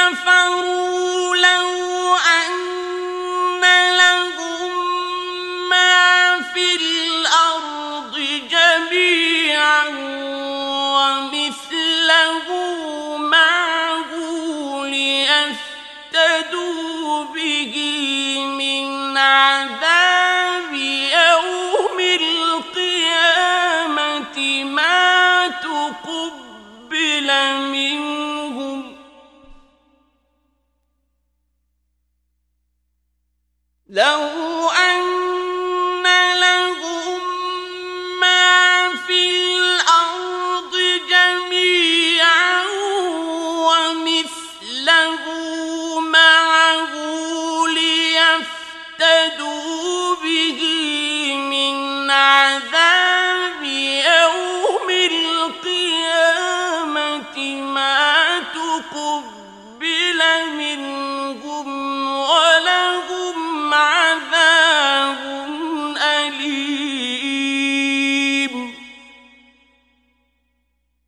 كفروا لو أن لهم ما في الأرض جميعا ومثله معه ليفتدوا به من عذاب يوم القيامة ما تقبل منهم لو أن لهم ما في الأرض جميعا ومثله معه ليفتدوا به من عذاب يوم القيامة ما تقبل منهم